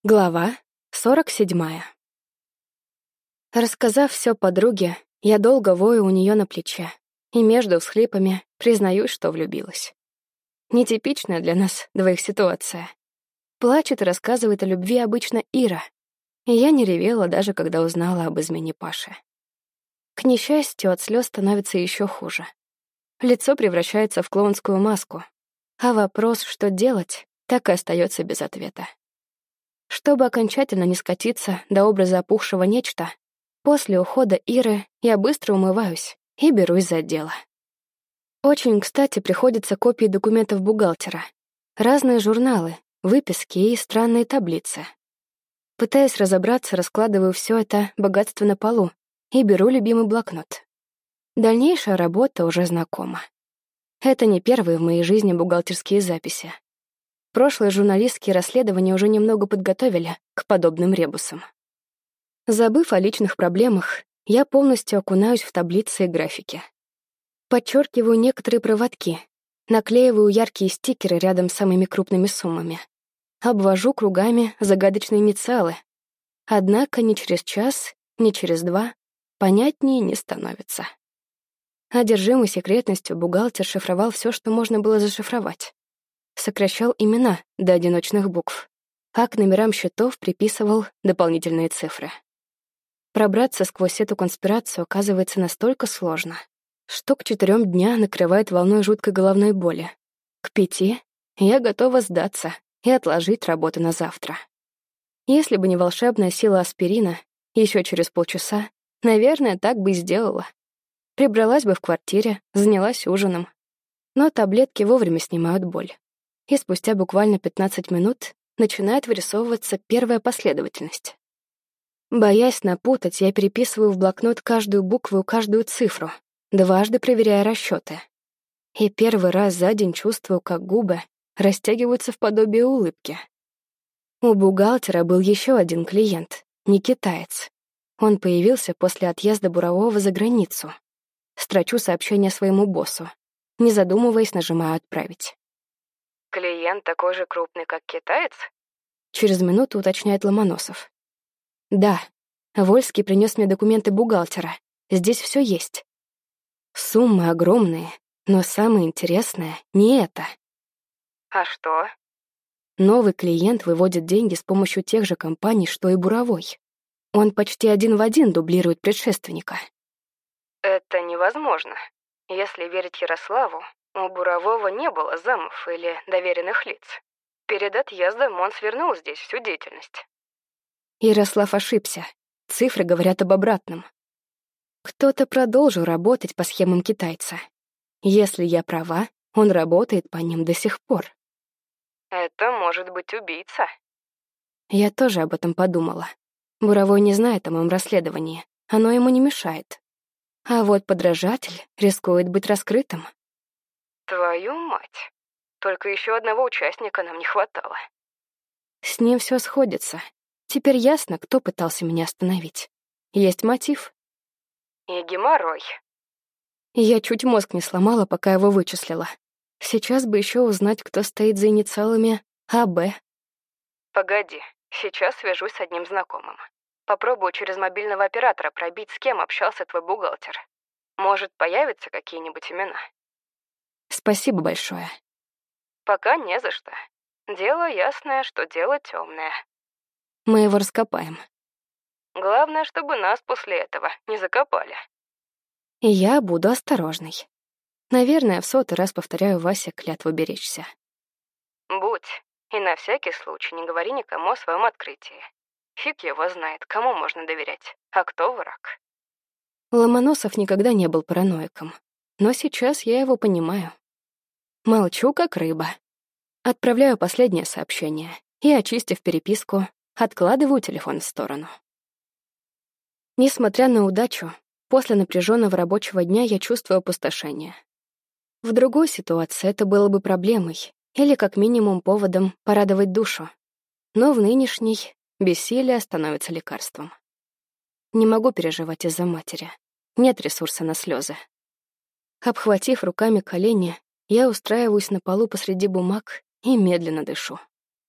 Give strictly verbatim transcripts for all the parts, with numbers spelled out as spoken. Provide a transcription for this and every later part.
Глава сорок седьмая. Рассказав все подруге, я долго вою у нее на плече и между всхлипами признаюсь, что влюбилась. Нетипичная для нас двоих ситуация. Плачет и рассказывает о любви обычно Ира, и я не ревела, даже когда узнала об измене Паши. К несчастью, от слез становится еще хуже. Лицо превращается в клоунскую маску, а вопрос, что делать, так и остается без ответа. Чтобы окончательно не скатиться до образа опухшего нечто, после ухода Иры я быстро умываюсь и берусь за дело. Очень кстати приходятся копии документов бухгалтера, разные журналы, выписки и странные таблицы. Пытаясь разобраться, раскладываю все это богатство на полу и беру любимый блокнот. Дальнейшая работа уже знакома. Это не первые в моей жизни бухгалтерские записи. Прошлые журналистские расследования уже немного подготовили к подобным ребусам. Забыв о личных проблемах, я полностью окунаюсь в таблицы и графики. Подчеркиваю некоторые проводки, наклеиваю яркие стикеры рядом с самыми крупными суммами. Обвожу кругами загадочные инициалы. Однако ни через час, ни через два понятнее не становится. Одержимый секретностью бухгалтер шифровал все, что можно было зашифровать. Сокращал имена до одиночных букв, а к номерам счетов приписывал дополнительные цифры. Пробраться сквозь эту конспирацию оказывается настолько сложно, что к четырем дня накрывает волной жуткой головной боли. К пяти я готова сдаться и отложить работу на завтра. Если бы не волшебная сила аспирина, еще через полчаса, наверное, так бы и сделала. Прибралась бы в квартире, занялась ужином. Но таблетки вовремя снимают боль. И спустя буквально пятнадцать минут начинает вырисовываться первая последовательность. Боясь напутать, я переписываю в блокнот каждую букву и каждую цифру, дважды проверяя расчеты. И первый раз за день чувствую, как губы растягиваются в подобие улыбки. У бухгалтера был еще один клиент, не китаец. Он появился после отъезда Бурового за границу. Строчу сообщение своему боссу. Не задумываясь, нажимаю «Отправить». «Клиент такой же крупный, как китаец?» Через минуту уточняет Ломоносов. «Да, Вольский принес мне документы бухгалтера. Здесь все есть. Суммы огромные, но самое интересное — не это. «А что?» Новый клиент выводит деньги с помощью тех же компаний, что и Буровой. Он почти один в один дублирует предшественника». «Это невозможно. Если верить Ярославу, у Бурового не было замов или доверенных лиц. Перед отъездом он свернул здесь всю деятельность». Ярослав ошибся. Цифры говорят об обратном. Кто-то продолжил работать по схемам китайца. Если я права, он работает по ним до сих пор. «Это может быть убийца». Я тоже об этом подумала. Буровой не знает о моем расследовании. Оно ему не мешает. А вот подражатель рискует быть раскрытым. «Твою мать! Только еще одного участника нам не хватало». С ним все сходится. Теперь ясно, кто пытался меня остановить. Есть мотив. «И геморрой». Я чуть мозг не сломала, пока его вычислила. Сейчас бы еще узнать, кто стоит за инициалами А Б. «Погоди, сейчас свяжусь с одним знакомым. Попробую через мобильного оператора пробить, с кем общался твой бухгалтер. Может, появятся какие-нибудь имена?» Спасибо большое. «Пока не за что. Дело ясное, что дело темное. Мы его раскопаем. Главное, чтобы нас после этого не закопали». И я буду осторожной. Наверное, в сотый раз повторяю Васе клятву беречься. «Будь, и на всякий случай не говори никому о своем открытии. Фиг его знает, кому можно доверять, а кто враг». Ломоносов никогда не был параноиком, но сейчас я его понимаю. Молчу, как рыба. Отправляю последнее сообщение и, очистив переписку, откладываю телефон в сторону. Несмотря на удачу, после напряженного рабочего дня я чувствую опустошение. В другой ситуации это было бы проблемой или, как минимум, поводом порадовать душу. Но в нынешней бессилие становится лекарством. Не могу переживать из-за матери. Нет ресурса на слезы. Обхватив руками колени, я устраиваюсь на полу посреди бумаг и медленно дышу.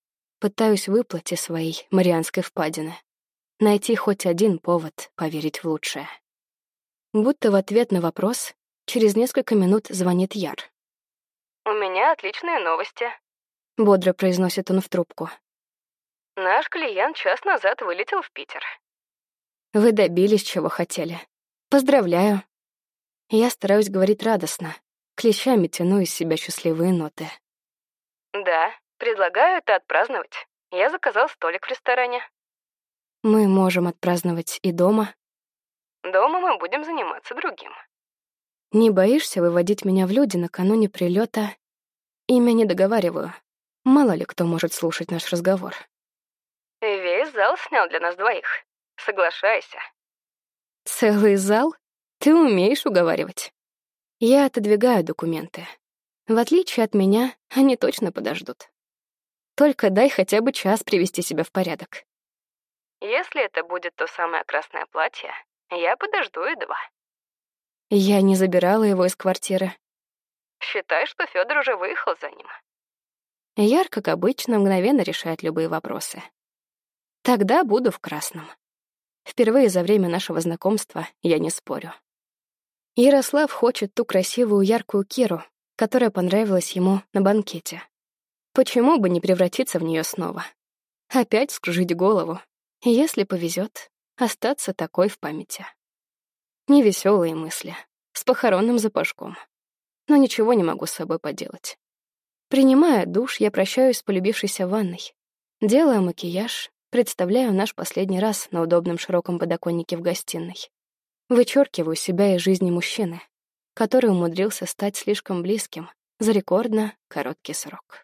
пытаюсь выплыть из своей Марианской впадины. Найти хоть один повод поверить в лучшее. Будто в ответ на вопрос через несколько минут звонит Яр. «У меня отличные новости», — бодро произносит он в трубку. «Наш клиент час назад вылетел в Питер». «Вы добились, чего хотели. Поздравляю». Я стараюсь говорить радостно, клещами тяну из себя счастливые ноты. «Да, предлагаю это отпраздновать. Я заказал столик в ресторане». Мы можем отпраздновать и дома. Дома мы будем заниматься другим. Не боишься выводить меня в люди накануне прилета? Имя не договариваю. Мало ли кто может слушать наш разговор. Весь зал снял для нас двоих. Соглашайся. Целый зал? Ты умеешь уговаривать. Я отодвигаю документы. В отличие от меня, они точно подождут. Только дай хотя бы час привести себя в порядок. Если это будет то самое красное платье, я подожду и два. Я не забирала его из квартиры. Считай, что Фёдор уже выехал за ним. Яр, как обычно, мгновенно решает любые вопросы. Тогда буду в красном. Впервые за время нашего знакомства я не спорю. Ярослав хочет ту красивую яркую Киру, которая понравилась ему на банкете. Почему бы не превратиться в нее снова? Опять вскружить голову. Если повезет, остаться такой в памяти. Невеселые мысли, с похоронным запашком. Но ничего не могу с собой поделать. Принимая душ, я прощаюсь с полюбившейся ванной. Делаю макияж, представляю наш последний раз на удобном широком подоконнике в гостиной. Вычеркиваю себя из жизни мужчины, который умудрился стать слишком близким за рекордно короткий срок.